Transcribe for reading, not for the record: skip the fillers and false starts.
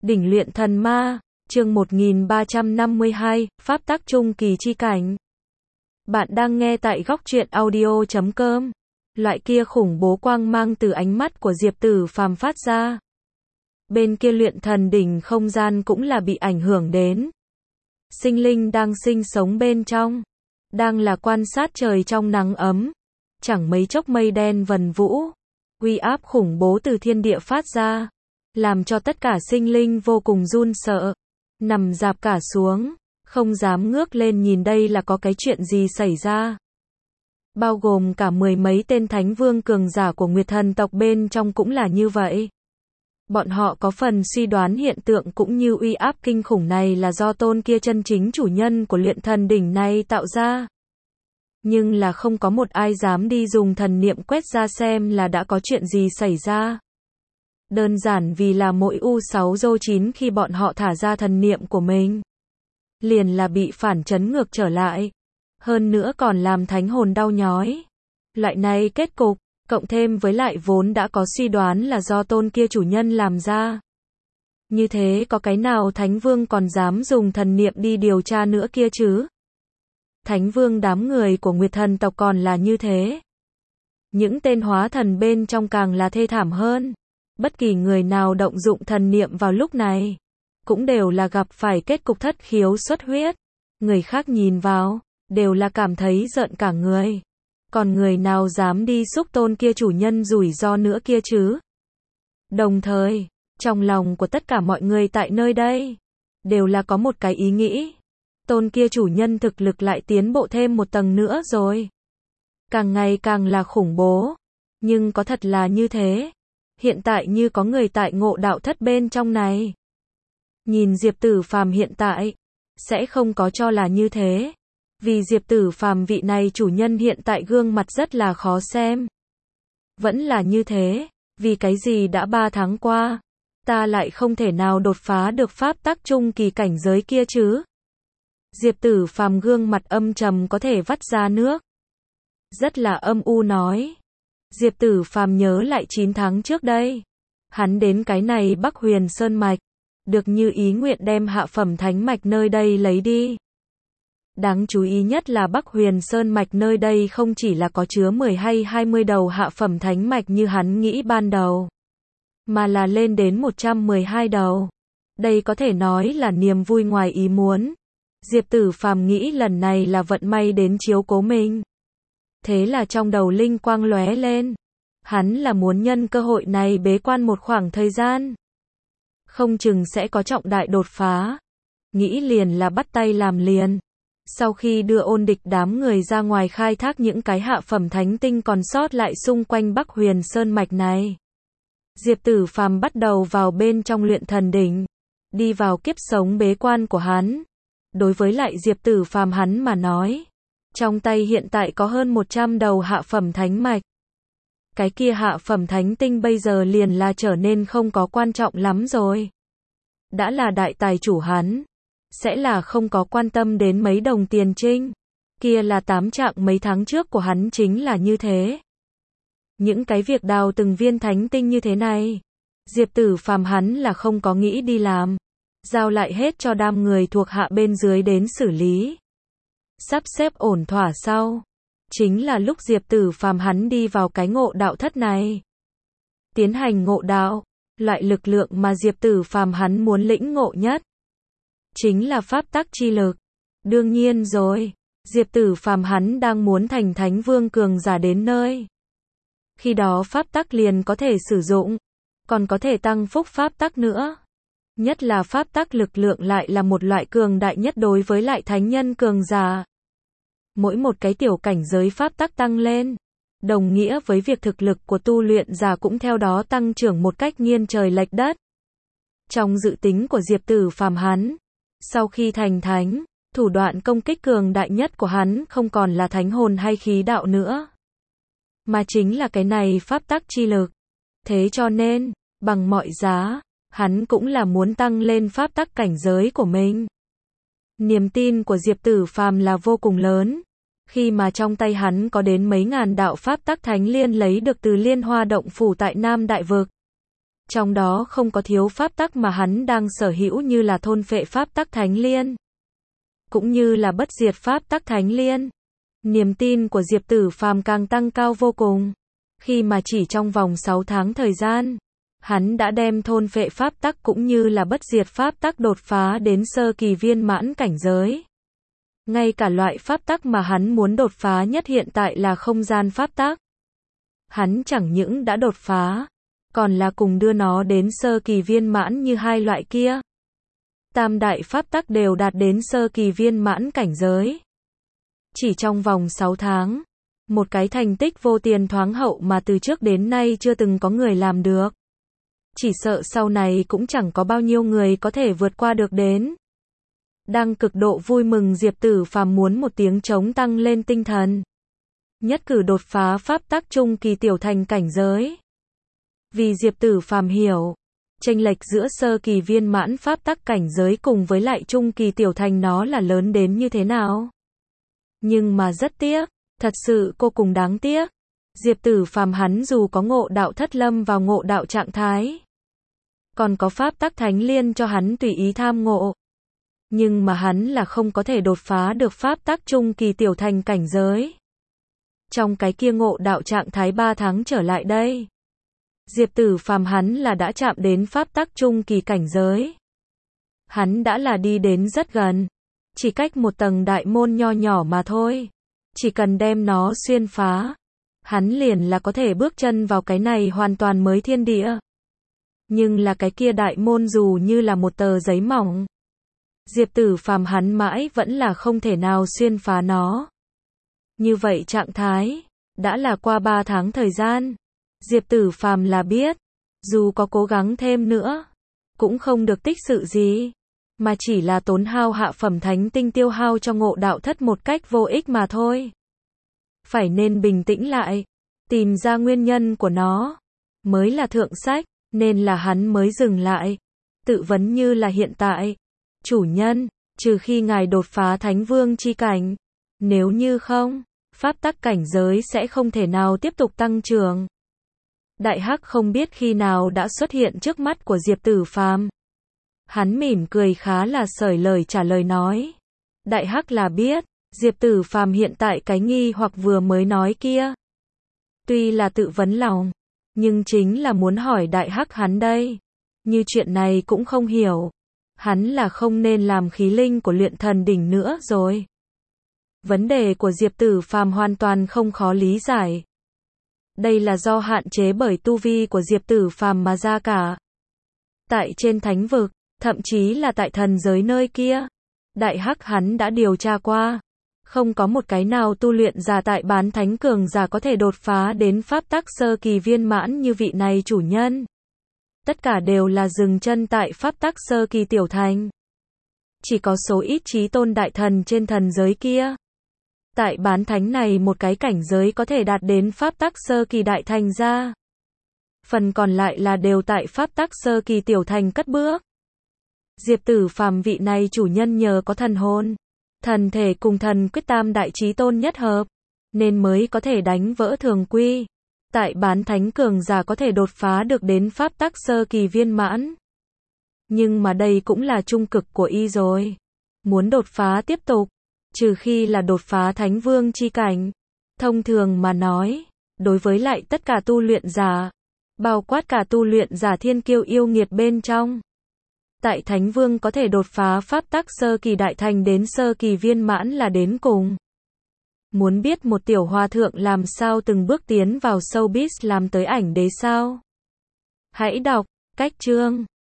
Đỉnh luyện thần ma, chương 1352, Pháp tắc trung kỳ chi cảnh. Bạn đang nghe tại góc truyện audio.com. Loại kia khủng bố quang mang từ ánh mắt của Diệp Tử Phàm phát ra. Bên kia luyện thần đỉnh không gian cũng là bị ảnh hưởng đến. Sinh linh đang sinh sống bên trong, đang là quan sát trời trong nắng ấm. Chẳng mấy chốc mây đen vần vũ, uy áp khủng bố từ thiên địa phát ra, làm cho tất cả sinh linh vô cùng run sợ, nằm rạp cả xuống, không dám ngước lên nhìn đây là có cái chuyện gì xảy ra. Bao gồm cả mười mấy tên thánh vương cường giả của Nguyệt Thần tộc bên trong cũng là như vậy. Bọn họ có phần suy đoán hiện tượng cũng như uy áp kinh khủng này là do tôn kia chân chính chủ nhân của luyện thần đỉnh này tạo ra. Nhưng là không có một ai dám đi dùng thần niệm quét ra xem là đã có chuyện gì xảy ra. Đơn giản vì là mỗi U6 Dô 9 khi bọn họ thả ra thần niệm của mình, liền là bị phản chấn ngược trở lại. Hơn nữa còn làm thánh hồn đau nhói. Loại này kết cục, cộng thêm với lại vốn đã có suy đoán là do tôn kia chủ nhân làm ra. Như thế có cái nào thánh vương còn dám dùng thần niệm đi điều tra nữa kia chứ? Thánh vương đám người của Nguyệt Thần tộc còn là như thế. Những tên hóa thần bên trong càng là thê thảm hơn. Bất kỳ người nào động dụng thần niệm vào lúc này, cũng đều là gặp phải kết cục thất khiếu xuất huyết. Người khác nhìn vào, đều là cảm thấy rợn cả người. Còn người nào dám đi xúc tôn kia chủ nhân rủi ro nữa kia chứ? Đồng thời, trong lòng của tất cả mọi người tại nơi đây, đều là có một cái ý nghĩ. Tôn kia chủ nhân thực lực lại tiến bộ thêm một tầng nữa rồi. Càng ngày càng là khủng bố. Nhưng có thật là như thế? Hiện tại như có người tại Ngộ Đạo Thất bên trong này. Nhìn Diệp Tử Phàm hiện tại, sẽ không có cho là như thế. Vì Diệp Tử Phàm vị này chủ nhân hiện tại gương mặt rất là khó xem. Vẫn là như thế, vì cái gì đã 3 tháng qua, ta lại không thể nào đột phá được pháp tắc trung kỳ cảnh giới kia chứ? Diệp Tử Phàm gương mặt âm trầm có thể vắt ra nước. Rất là âm u nói. Diệp Tử Phàm nhớ lại 9 tháng trước đây. Hắn đến cái này Bắc Huyền Sơn Mạch. Được như ý nguyện đem hạ phẩm thánh mạch nơi đây lấy đi. Đáng chú ý nhất là Bắc Huyền Sơn Mạch nơi đây không chỉ là có chứa 10 hay 20 đầu hạ phẩm thánh mạch như hắn nghĩ ban đầu. Mà là lên đến 112 đầu. Đây có thể nói là niềm vui ngoài ý muốn. Diệp Tử Phàm nghĩ lần này là vận may đến chiếu cố mình. Thế là trong đầu linh quang lóe lên. Hắn là muốn nhân cơ hội này bế quan một khoảng thời gian. Không chừng sẽ có trọng đại đột phá. Nghĩ liền là bắt tay làm liền. Sau khi đưa ôn địch đám người ra ngoài khai thác những cái hạ phẩm thánh tinh còn sót lại xung quanh Bắc Huyền Sơn Mạch này. Diệp Tử Phàm bắt đầu vào bên trong luyện thần đỉnh. Đi vào kiếp sống bế quan của hắn. Đối với lại Diệp Tử Phàm hắn mà nói, trong tay hiện tại có hơn 100 đầu hạ phẩm thánh mạch. Cái kia hạ phẩm thánh tinh bây giờ liền là trở nên không có quan trọng lắm rồi. Đã là đại tài chủ hắn, sẽ là không có quan tâm đến mấy đồng tiền trinh. Kia là 8 trạng mấy tháng trước của hắn chính là như thế. Những cái việc đào từng viên thánh tinh như thế này, Diệp Tử Phàm hắn là không có nghĩ đi làm. Giao lại hết cho đám người thuộc hạ bên dưới đến xử lý. Sắp xếp ổn thỏa sau. Chính là lúc Diệp Tử Phàm hắn đi vào cái ngộ đạo thất này. Tiến hành ngộ đạo. Loại lực lượng mà Diệp Tử Phàm hắn muốn lĩnh ngộ nhất. Chính là pháp tắc chi lực. Đương nhiên rồi. Diệp Tử Phàm hắn đang muốn thành thánh vương cường giả đến nơi. Khi đó pháp tắc liền có thể sử dụng. Còn có thể tăng phúc pháp tắc nữa. Nhất là pháp tắc lực lượng lại là một loại cường đại nhất đối với lại thánh nhân cường giả. Mỗi một cái tiểu cảnh giới pháp tắc tăng lên, đồng nghĩa với việc thực lực của tu luyện giả cũng theo đó tăng trưởng một cách nghiêng trời lệch đất. Trong dự tính của Diệp Tử Phàm hắn, sau khi thành thánh, thủ đoạn công kích cường đại nhất của hắn không còn là thánh hồn hay khí đạo nữa, mà chính là cái này pháp tắc chi lực. Thế cho nên, bằng mọi giá, hắn cũng là muốn tăng lên pháp tắc cảnh giới của mình. Niềm tin của Diệp Tử Phàm là vô cùng lớn. Khi mà trong tay hắn có đến mấy ngàn đạo pháp tắc thánh liên lấy được từ Liên Hoa Động Phủ tại Nam Đại Vực. Trong đó không có thiếu pháp tắc mà hắn đang sở hữu như là thôn phệ pháp tắc thánh liên, cũng như là bất diệt pháp tắc thánh liên. Niềm tin của Diệp Tử Phàm càng tăng cao vô cùng. Khi mà chỉ trong vòng 6 tháng thời gian, hắn đã đem thôn phệ pháp tắc cũng như là bất diệt pháp tắc đột phá đến sơ kỳ viên mãn cảnh giới. Ngay cả loại pháp tắc mà hắn muốn đột phá nhất hiện tại là không gian pháp tắc. Hắn chẳng những đã đột phá, còn là cùng đưa nó đến sơ kỳ viên mãn như hai loại kia. Tam đại pháp tắc đều đạt đến sơ kỳ viên mãn cảnh giới. Chỉ trong vòng 6 tháng, một cái thành tích vô tiền thoáng hậu mà từ trước đến nay chưa từng có người làm được. Chỉ sợ sau này cũng chẳng có bao nhiêu người có thể vượt qua được đến. Đang cực độ vui mừng Diệp Tử Phàm muốn một tiếng trống tăng lên tinh thần. Nhất cử đột phá pháp tắc trung kỳ tiểu thành cảnh giới. Vì Diệp Tử Phàm hiểu, chênh lệch giữa sơ kỳ viên mãn pháp tắc cảnh giới cùng với lại trung kỳ tiểu thành nó là lớn đến như thế nào. Nhưng mà rất tiếc, thật sự cô cùng đáng tiếc. Diệp Tử Phàm hắn dù có ngộ đạo thất lâm vào ngộ đạo trạng thái, còn có pháp tắc thánh liên cho hắn tùy ý tham ngộ, nhưng mà hắn là không có thể đột phá được pháp tắc trung kỳ tiểu thành cảnh giới. Trong cái kia ngộ đạo trạng thái 3 tháng trở lại đây, Diệp Tử Phàm hắn là đã chạm đến pháp tắc trung kỳ cảnh giới. Hắn đã là đi đến rất gần, chỉ cách một tầng đại môn nho nhỏ mà thôi. Chỉ cần đem nó xuyên phá, hắn liền là có thể bước chân vào cái này hoàn toàn mới thiên địa. Nhưng là cái kia đại môn dù như là một tờ giấy mỏng, Diệp Tử Phàm hắn mãi vẫn là không thể nào xuyên phá nó. Như vậy trạng thái, đã là qua 3 tháng thời gian. Diệp Tử Phàm là biết, dù có cố gắng thêm nữa, cũng không được tích sự gì, mà chỉ là tốn hao hạ phẩm thánh tinh tiêu hao cho ngộ đạo thất một cách vô ích mà thôi. Phải nên bình tĩnh lại, tìm ra nguyên nhân của nó, mới là thượng sách, nên là hắn mới dừng lại, tự vấn như là hiện tại. Chủ nhân, trừ khi ngài đột phá Thánh Vương chi cảnh, nếu như không, pháp tắc cảnh giới sẽ không thể nào tiếp tục tăng trưởng. Đại Hắc không biết khi nào đã xuất hiện trước mắt của Diệp Tử Phàm. Hắn mỉm cười khá là sởi lời trả lời nói. Đại Hắc là biết, Diệp Tử Phàm hiện tại cái nghi hoặc vừa mới nói kia. Tuy là tự vấn lòng, nhưng chính là muốn hỏi Đại Hắc hắn đây. Như chuyện này cũng không hiểu. Hắn là không nên làm khí linh của luyện thần đỉnh nữa rồi. Vấn đề của Diệp Tử Phàm hoàn toàn không khó lý giải. Đây là do hạn chế bởi tu vi của Diệp Tử Phàm mà ra cả. Tại trên thánh vực, thậm chí là tại thần giới nơi kia, Đại Hắc hắn đã điều tra qua, không có một cái nào tu luyện giả tại bán thánh cường giả có thể đột phá đến pháp tắc sơ kỳ viên mãn như vị này chủ nhân. Tất cả đều là dừng chân tại pháp tắc sơ kỳ tiểu thành. Chỉ có số ít chí tôn đại thần trên thần giới kia. Tại bán thánh này một cái cảnh giới có thể đạt đến pháp tắc sơ kỳ đại thành ra. Phần còn lại là đều tại pháp tắc sơ kỳ tiểu thành cất bước. Diệp Tử Phàm vị này chủ nhân nhờ có thần hồn, thần thể cùng thần quyết tam đại chí tôn nhất hợp, nên mới có thể đánh vỡ thường quy. Tại bán thánh cường giả có thể đột phá được đến pháp tắc sơ kỳ viên mãn. Nhưng mà đây cũng là trung cực của y rồi. Muốn đột phá tiếp tục, trừ khi là đột phá Thánh Vương chi cảnh. Thông thường mà nói, đối với lại tất cả tu luyện giả, bao quát cả tu luyện giả thiên kiêu yêu nghiệt bên trong. Tại Thánh Vương có thể đột phá pháp tắc sơ kỳ đại thành đến sơ kỳ viên mãn là đến cùng. Muốn biết một tiểu hòa thượng làm sao từng bước tiến vào showbiz làm tới ảnh đế sao? Hãy đọc cách chương